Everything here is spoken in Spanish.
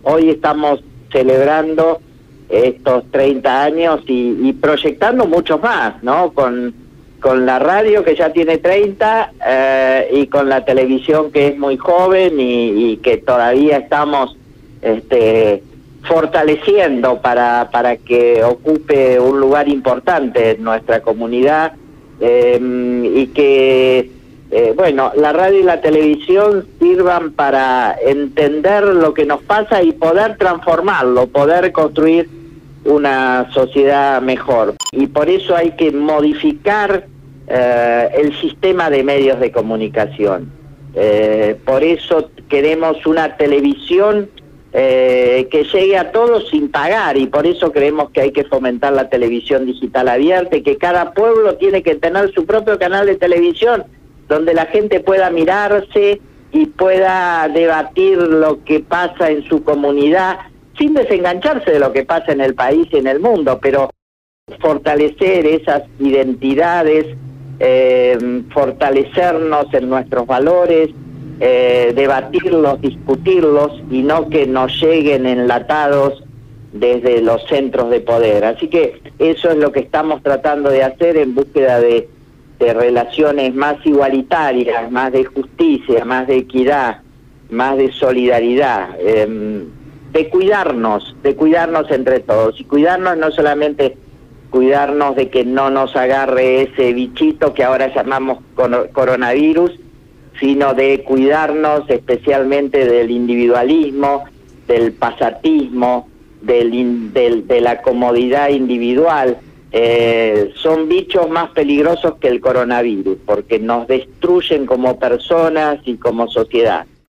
hoy estamos celebrando estos 30 años y proyectando muchos más, ¿no? Con la radio que ya tiene 30 y con la televisión que es muy joven y que todavía estamos fortaleciendo para que ocupe un lugar importante en nuestra comunidad y que bueno, la radio y la televisión sirvan para entender lo que nos pasa y poder transformarlo, poder construir una sociedad mejor. Y por eso hay que modificar el sistema de medios de comunicación. Por eso queremos una televisión que llegue a todos sin pagar, y por eso creemos que hay que fomentar la televisión digital abierta, y que cada pueblo tiene que tener su propio canal de televisión donde la gente pueda mirarse y pueda debatir lo que pasa en su comunidad sin desengancharse de lo que pasa en el país y en el mundo, pero fortalecer esas identidades, fortalecernos en nuestros valores, debatirlos, discutirlos, y no que nos lleguen enlatados desde los centros de poder. Así que eso es lo que estamos tratando de hacer en búsqueda de relaciones más igualitarias, más de justicia, más de equidad, más de solidaridad, de cuidarnos entre todos. Y cuidarnos no solamente cuidarnos de que no nos agarre ese bichito que ahora llamamos coronavirus, sino de cuidarnos especialmente del individualismo, del pasatismo, de la comodidad individual. Son bichos más peligrosos que el coronavirus, porque nos destruyen como personas y como sociedad.